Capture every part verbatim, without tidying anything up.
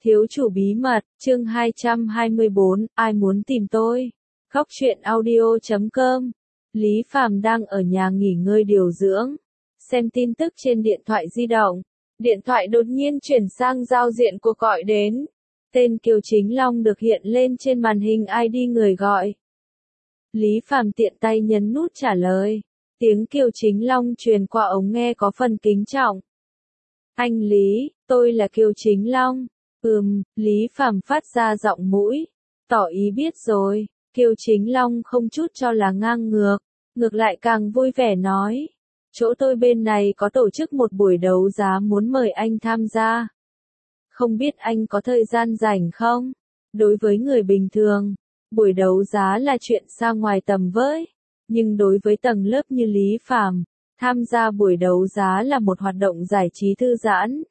Thiếu chủ bí mật, chương hai trăm hai mươi bốn, ai muốn tìm tôi? Khóc chuyện audio chấm com. Lý Phàm đang ở nhà nghỉ ngơi điều dưỡng, xem tin tức trên điện thoại di động. Điện thoại đột nhiên chuyển sang giao diện cuộc gọi đến. Tên Kiều Chính Long được hiện lên trên màn hình i đê người gọi. Lý Phàm tiện tay nhấn nút trả lời. Tiếng Kiều Chính Long truyền qua ống nghe có phần kính trọng. Anh Lý, tôi là Kiều Chính Long. Ừm, Lý Phàm phát ra giọng mũi, tỏ ý biết rồi. Kiều Chính Long không chút cho là ngang ngược, ngược lại càng vui vẻ nói. Chỗ tôi bên này có tổ chức một buổi đấu giá muốn mời anh tham gia. Không biết anh có thời gian rảnh không? Đối với người bình thường, buổi đấu giá là chuyện xa ngoài tầm với. Nhưng đối với tầng lớp như Lý Phàm, tham gia buổi đấu giá là một hoạt động giải trí thư giãn.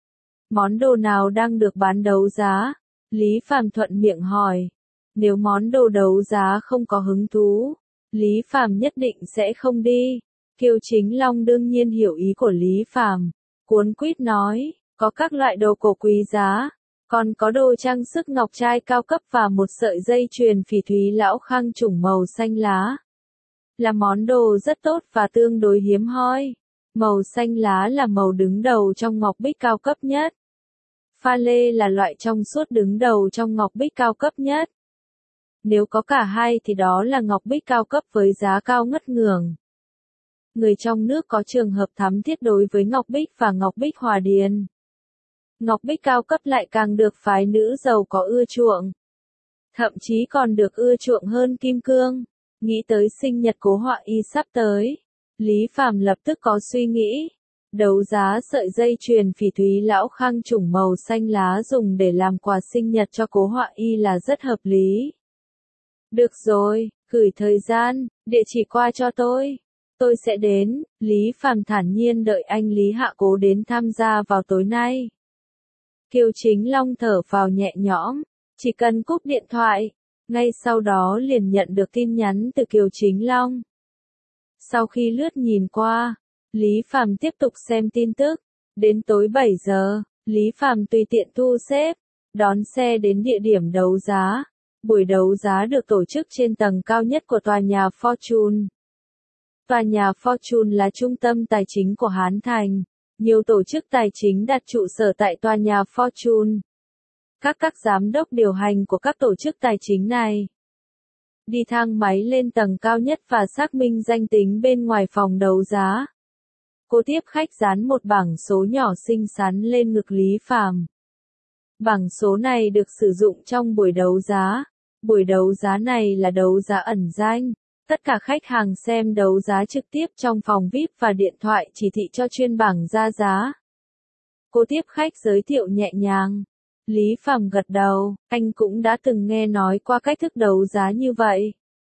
Món đồ nào đang được bán đấu giá? Lý Phàm thuận miệng hỏi. Nếu món đồ đấu giá không có hứng thú, Lý Phàm nhất định sẽ không đi. Kiều Chính Long đương nhiên hiểu ý của Lý Phàm, cuốn quýt nói, có các loại đồ cổ quý giá, còn có đồ trang sức ngọc trai cao cấp và một sợi dây chuyền phỉ thúy lão khang chủng màu xanh lá. Là món đồ rất tốt và tương đối hiếm hoi. Màu xanh lá là màu đứng đầu trong ngọc bích cao cấp nhất. Pha lê là loại trong suốt đứng đầu trong ngọc bích cao cấp nhất. Nếu có cả hai thì đó là ngọc bích cao cấp với giá cao ngất ngưởng. Người trong nước có trường hợp thắm thiết đối với ngọc bích và ngọc bích hòa điền. Ngọc bích cao cấp lại càng được phái nữ giàu có ưa chuộng. Thậm chí còn được ưa chuộng hơn kim cương. Nghĩ tới sinh nhật Cố Họa Y sắp tới, Lý Phàm lập tức có suy nghĩ. Đấu giá sợi dây chuyền phỉ thúy lão khang chủng màu xanh lá dùng để làm quà sinh nhật cho Cố Họa Y là rất hợp lý. Được rồi, gửi thời gian, địa chỉ qua cho tôi. Tôi sẽ đến. Lý Phàm thản nhiên đợi anh Lý Hạ Cố đến tham gia vào tối nay. Kiều Chính Long thở phào nhẹ nhõm, chỉ cần cúp điện thoại. Ngay sau đó liền nhận được tin nhắn từ Kiều Chính Long. Sau khi lướt nhìn qua, Lý Phàm tiếp tục xem tin tức. Đến tối bảy giờ, Lý Phàm tùy tiện thu xếp, đón xe đến địa điểm đấu giá. Buổi đấu giá được tổ chức trên tầng cao nhất của tòa nhà Fortune. Tòa nhà Fortune là trung tâm tài chính của Hán Thành. Nhiều tổ chức tài chính đặt trụ sở tại tòa nhà Fortune. Các các giám đốc điều hành của các tổ chức tài chính này đi thang máy lên tầng cao nhất và xác minh danh tính bên ngoài phòng đấu giá. Cô tiếp khách dán một bảng số nhỏ xinh xắn lên ngực Lý Phàm. Bảng số này được sử dụng trong buổi đấu giá. Buổi đấu giá này là đấu giá ẩn danh. Tất cả khách hàng xem đấu giá trực tiếp trong phòng vi ai pi và điện thoại chỉ thị cho chuyên bảng ra giá. Cô tiếp khách giới thiệu nhẹ nhàng. Lý Phàm gật đầu, anh cũng đã từng nghe nói qua cách thức đấu giá như vậy.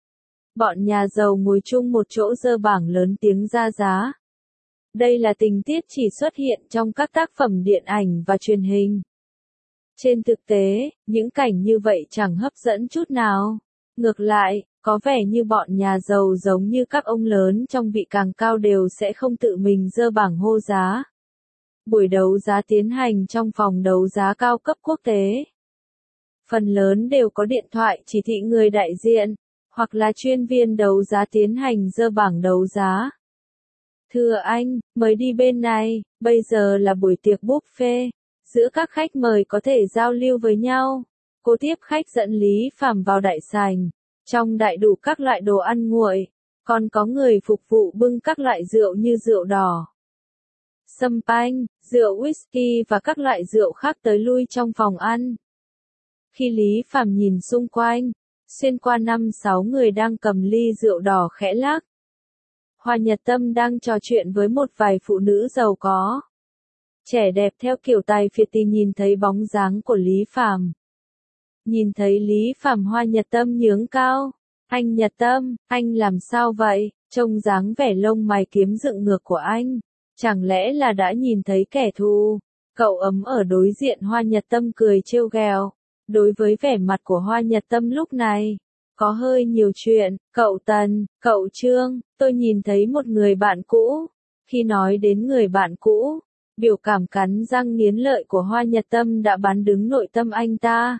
Bọn nhà giàu ngồi chung một chỗ giơ bảng lớn tiếng ra giá. Đây là tình tiết chỉ xuất hiện trong các tác phẩm điện ảnh và truyền hình. Trên thực tế, những cảnh như vậy chẳng hấp dẫn chút nào. Ngược lại, có vẻ như bọn nhà giàu giống như các ông lớn trong vị càng cao đều sẽ không tự mình giơ bảng hô giá. Buổi đấu giá tiến hành trong phòng đấu giá cao cấp quốc tế. Phần lớn đều có điện thoại chỉ thị người đại diện, hoặc là chuyên viên đấu giá tiến hành giơ bảng đấu giá. Thưa anh, mời đi bên này, bây giờ là buổi tiệc buffet. Giữa các khách mời có thể giao lưu với nhau. Cô tiếp khách dẫn Lý Phàm vào đại sảnh. Trong đại đủ các loại đồ ăn nguội, còn có người phục vụ bưng các loại rượu như rượu đỏ, champagne, rượu whisky và các loại rượu khác tới lui trong phòng ăn. Khi Lý Phàm nhìn xung quanh, xuyên qua năm sáu người đang cầm ly rượu đỏ khẽ lắc. Hoa Nhật Tâm đang trò chuyện với một vài phụ nữ giàu có. Trẻ đẹp theo kiểu tài phiệt thì nhìn thấy bóng dáng của Lý Phàm. Nhìn thấy Lý Phàm Hoa Nhật Tâm nhướng cao. Anh Nhật Tâm, anh làm sao vậy? Trông dáng vẻ lông mày kiếm dựng ngược của anh. Chẳng lẽ là đã nhìn thấy kẻ thù? Cậu ấm ở đối diện Hoa Nhật Tâm cười trêu ghẹo. Đối với vẻ mặt của Hoa Nhật Tâm lúc này, có hơi nhiều chuyện. Cậu Tần, cậu Trương, tôi nhìn thấy một người bạn cũ. Khi nói đến người bạn cũ, Biểu cảm cắn răng nghiến lợi của Hoa Nhật Tâm đã bắn đứng nội tâm anh ta.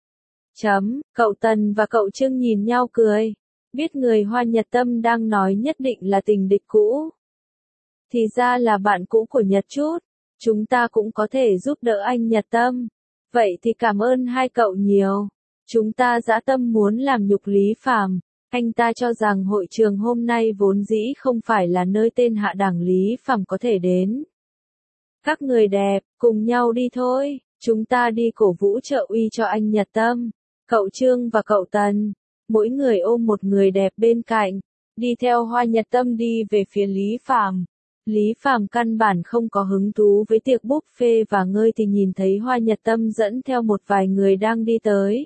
Chấm, cậu Tần và cậu Trương nhìn nhau cười. Biết người Hoa Nhật Tâm đang nói nhất định là tình địch cũ. Thì ra là bạn cũ của Nhật Chút. Chúng ta cũng có thể giúp đỡ anh Nhật Tâm. Vậy thì cảm ơn hai cậu nhiều. Chúng ta dã tâm muốn làm nhục Lý Phàm. Anh ta cho rằng hội trường hôm nay vốn dĩ không phải là nơi tên hạ đẳng Lý Phàm có thể đến. Các người đẹp, cùng nhau đi thôi. Chúng ta đi cổ vũ trợ uy cho anh Nhật Tâm. Cậu Trương và cậu Tần. Mỗi người ôm một người đẹp bên cạnh. Đi theo Hoa Nhật Tâm đi về phía Lý Phàm. Lý Phàm căn bản không có hứng thú với tiệc buffet và ngơi thì nhìn thấy Hoa Nhật Tâm dẫn theo một vài người đang đi tới.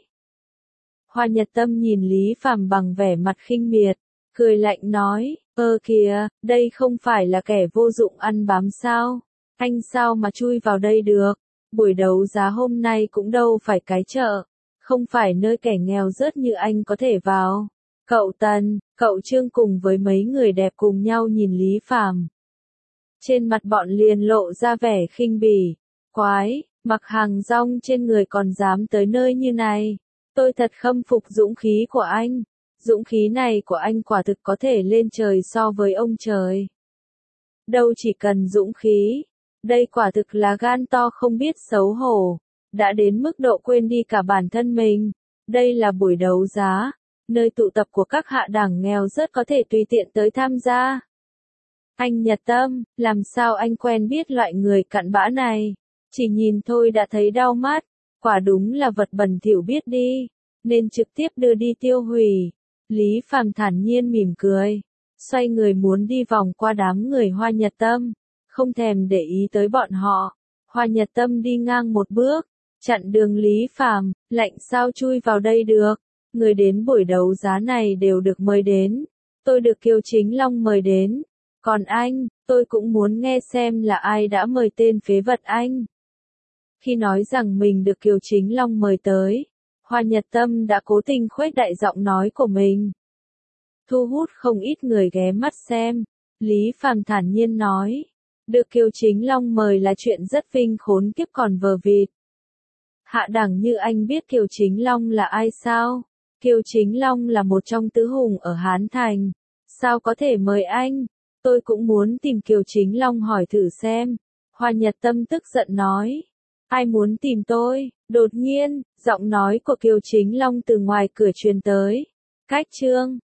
Hoa Nhật Tâm nhìn Lý Phàm bằng vẻ mặt khinh miệt, cười lạnh nói, ơ kìa, đây không phải là kẻ vô dụng ăn bám sao? Anh sao mà chui vào đây được? Buổi đấu giá hôm nay cũng đâu phải cái chợ, không phải nơi kẻ nghèo rớt như anh có thể vào. Cậu Tần, cậu Trương cùng với mấy người đẹp cùng nhau nhìn Lý Phàm. Trên mặt bọn liền lộ ra vẻ khinh bỉ. Quái, mặc hàng rong trên người còn dám tới nơi như này. Tôi thật khâm phục dũng khí của anh. Dũng khí này của anh quả thực có thể lên trời so với ông trời. Đâu chỉ cần dũng khí. Đây quả thực là gan to không biết xấu hổ. Đã đến mức độ quên đi cả bản thân mình. Đây là buổi đấu giá. Nơi tụ tập của các hạ đẳng nghèo rất có thể tùy tiện tới tham gia. Anh Nhật Tâm, làm sao anh quen biết loại người cặn bã này? Chỉ nhìn thôi đã thấy đau mắt. Quả đúng là vật bẩn thỉu biết đi. Nên trực tiếp đưa đi tiêu hủy. Lý Phàm thản nhiên mỉm cười. Xoay người muốn đi vòng qua đám người Hoa Nhật Tâm. Không thèm để ý tới bọn họ. Hoa Nhật Tâm đi ngang một bước. Chặn đường Lý Phàm, lạnh sao chui vào đây được. Người đến buổi đấu giá này đều được mời đến. Tôi được Kiều Chính Long mời đến. Còn anh, tôi cũng muốn nghe xem là ai đã mời tên phế vật anh. Khi nói rằng mình được Kiều Chính Long mời tới, Hoa Nhật Tâm đã cố tình khuếch đại giọng nói của mình. Thu hút không ít người ghé mắt xem. Lý Phàm thản nhiên nói. Được Kiều Chính Long mời là chuyện rất vinh khốn kiếp còn vờ vịt. Hạ đẳng như anh biết Kiều Chính Long là ai sao? Kiều Chính Long là một trong tứ hùng ở Hán Thành. Sao có thể mời anh? Tôi cũng muốn tìm Kiều Chính Long hỏi thử xem. Hoa Nhật Tâm tức giận nói. Ai muốn tìm tôi? Đột nhiên, giọng nói của Kiều Chính Long từ ngoài cửa truyền tới. Cách Trương,